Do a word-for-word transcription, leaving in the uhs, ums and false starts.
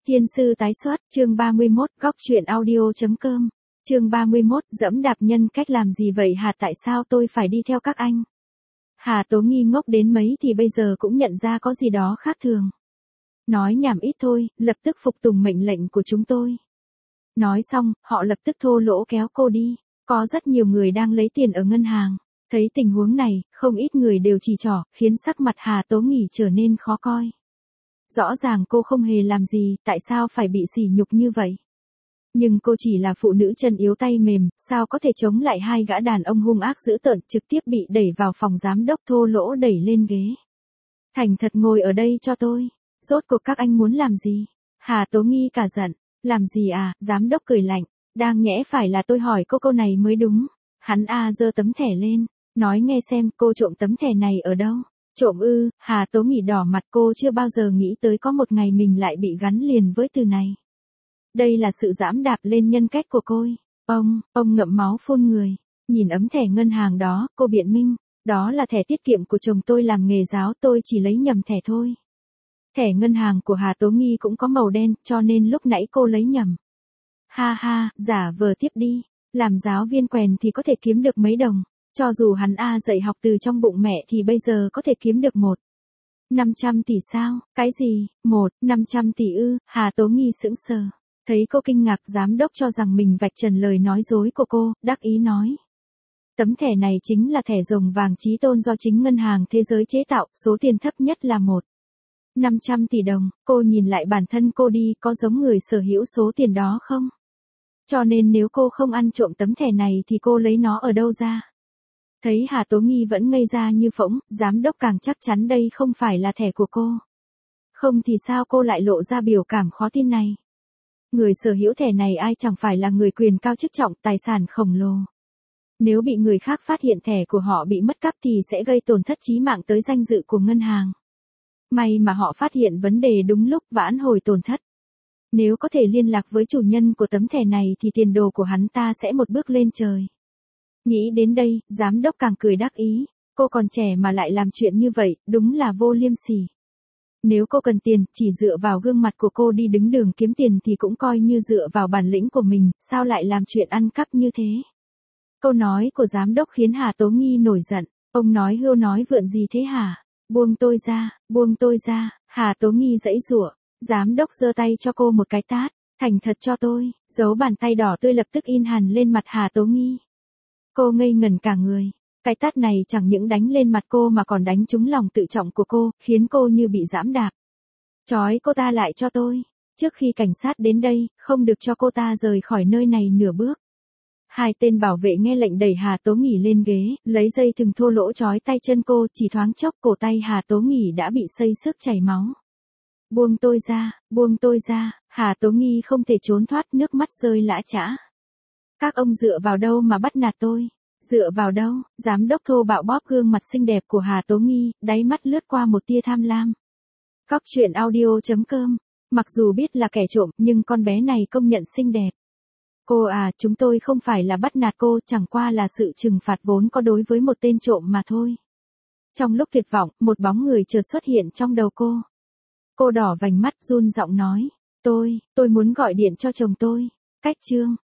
Thiên sư tái xuất, chương ba mươi mốt, góc truyện audio.com. Chương ba mươi mốt, dẫm đạp nhân cách làm gì vậy hả, tại sao tôi phải đi theo các anh? Hà Tố Nghi ngốc đến mấy thì bây giờ cũng nhận ra có gì đó khác thường. Nói nhảm ít thôi, lập tức phục tùng mệnh lệnh của chúng tôi. Nói xong, họ lập tức thô lỗ kéo cô đi. Có rất nhiều người đang lấy tiền ở ngân hàng. Thấy tình huống này, không ít người đều chỉ trỏ, khiến sắc mặt Hà Tố Nghi trở nên khó coi. Rõ ràng cô không hề làm gì, tại sao phải bị sỉ nhục như vậy? Nhưng cô chỉ là phụ nữ chân yếu tay mềm, sao có thể chống lại hai gã đàn ông hung ác dữ tợn, trực tiếp bị đẩy vào phòng giám đốc, thô lỗ đẩy lên ghế. Thành thật ngồi ở đây cho tôi. Rốt cuộc các anh muốn làm gì? Hà Tố Nghi cả giận. Làm gì à? Giám đốc cười lạnh. Đang nhẽ phải là tôi hỏi cô câu này mới đúng. Hắn a giơ tấm thẻ lên. Nói nghe xem, cô trộm tấm thẻ này ở đâu? Trộm ư? Hà Tố Nghi đỏ mặt, cô chưa bao giờ nghĩ tới có một ngày mình lại bị gắn liền với từ này. Đây là sự giẫm đạp lên nhân cách của cô. Ông, ông ngậm máu phun người. Nhìn ấm thẻ ngân hàng đó, cô biện minh. Đó là thẻ tiết kiệm của chồng tôi làm nghề giáo, tôi chỉ lấy nhầm thẻ thôi. Thẻ ngân hàng của Hà Tố Nghi cũng có màu đen, cho nên lúc nãy cô lấy nhầm. Ha ha, giả vờ tiếp đi. Làm giáo viên quèn thì có thể kiếm được mấy đồng. Cho dù hắn A dạy học từ trong bụng mẹ thì bây giờ có thể kiếm được một. năm trăm tỷ sao? Cái gì? Một, năm trăm tỷ ư? Hà Tố Nghi sững sờ. Thấy cô kinh ngạc, giám đốc cho rằng mình vạch trần lời nói dối của cô, đắc ý nói. Tấm thẻ này chính là thẻ rồng vàng chí tôn do chính ngân hàng thế giới chế tạo, số tiền thấp nhất là một. năm trăm tỷ đồng, cô nhìn lại bản thân cô đi, có giống người sở hữu số tiền đó không? Cho nên nếu cô không ăn trộm tấm thẻ này thì cô lấy nó ở đâu ra? Thấy Hà Tố Nghi vẫn ngây ra như phỗng, giám đốc càng chắc chắn đây không phải là thẻ của cô. Không thì sao cô lại lộ ra biểu cảm khó tin này? Người sở hữu thẻ này ai chẳng phải là người quyền cao chức trọng, tài sản khổng lồ. Nếu bị người khác phát hiện thẻ của họ bị mất cắp thì sẽ gây tổn thất chí mạng tới danh dự của ngân hàng. May mà họ phát hiện vấn đề đúng lúc, vãn hồi tổn thất. Nếu có thể liên lạc với chủ nhân của tấm thẻ này thì tiền đồ của hắn ta sẽ một bước lên trời. Nghĩ đến đây, giám đốc càng cười đắc ý. Cô còn trẻ mà lại làm chuyện như vậy, đúng là vô liêm sỉ. Nếu cô cần tiền, chỉ dựa vào gương mặt của cô đi đứng đường kiếm tiền thì cũng coi như dựa vào bản lĩnh của mình, sao lại làm chuyện ăn cắp như thế? Câu nói của giám đốc khiến Hà Tố Nghi nổi giận. Ông nói hưu nói vượn gì thế hả? Buông tôi ra, buông tôi ra. Hà Tố Nghi giãy giụa. Giám đốc giơ tay cho cô một cái tát. Thành thật cho tôi. Dấu bàn tay đỏ tươi lập tức in hẳn lên mặt Hà Tố Nghi. Cô ngây ngẩn cả người. Cái tát này chẳng những đánh lên mặt cô mà còn đánh trúng lòng tự trọng của cô, khiến cô như bị giẫm đạp. Trói cô ta lại cho tôi. Trước khi cảnh sát đến đây, không được cho cô ta rời khỏi nơi này nửa bước. Hai tên bảo vệ nghe lệnh đẩy Hà Tố Nghi lên ghế, lấy dây thừng thô lỗ trói tay chân cô, chỉ thoáng chốc cổ tay Hà Tố Nghi đã bị xây xước chảy máu. Buông tôi ra, buông tôi ra. Hà Tố Nghi không thể trốn thoát, nước mắt rơi lã chã. Các ông dựa vào đâu mà bắt nạt tôi? Dựa vào đâu? Giám đốc thô bạo bóp gương mặt xinh đẹp của Hà Tố Nghi, đáy mắt lướt qua một tia tham lam. Góc truyện audio.com. Mặc dù biết là kẻ trộm, nhưng con bé này công nhận xinh đẹp. Cô à, chúng tôi không phải là bắt nạt cô, chẳng qua là sự trừng phạt vốn có đối với một tên trộm mà thôi. Trong lúc tuyệt vọng, một bóng người chợt xuất hiện trong đầu cô. Cô đỏ vành mắt, run giọng nói. Tôi, tôi muốn gọi điện cho chồng tôi. Cách chương.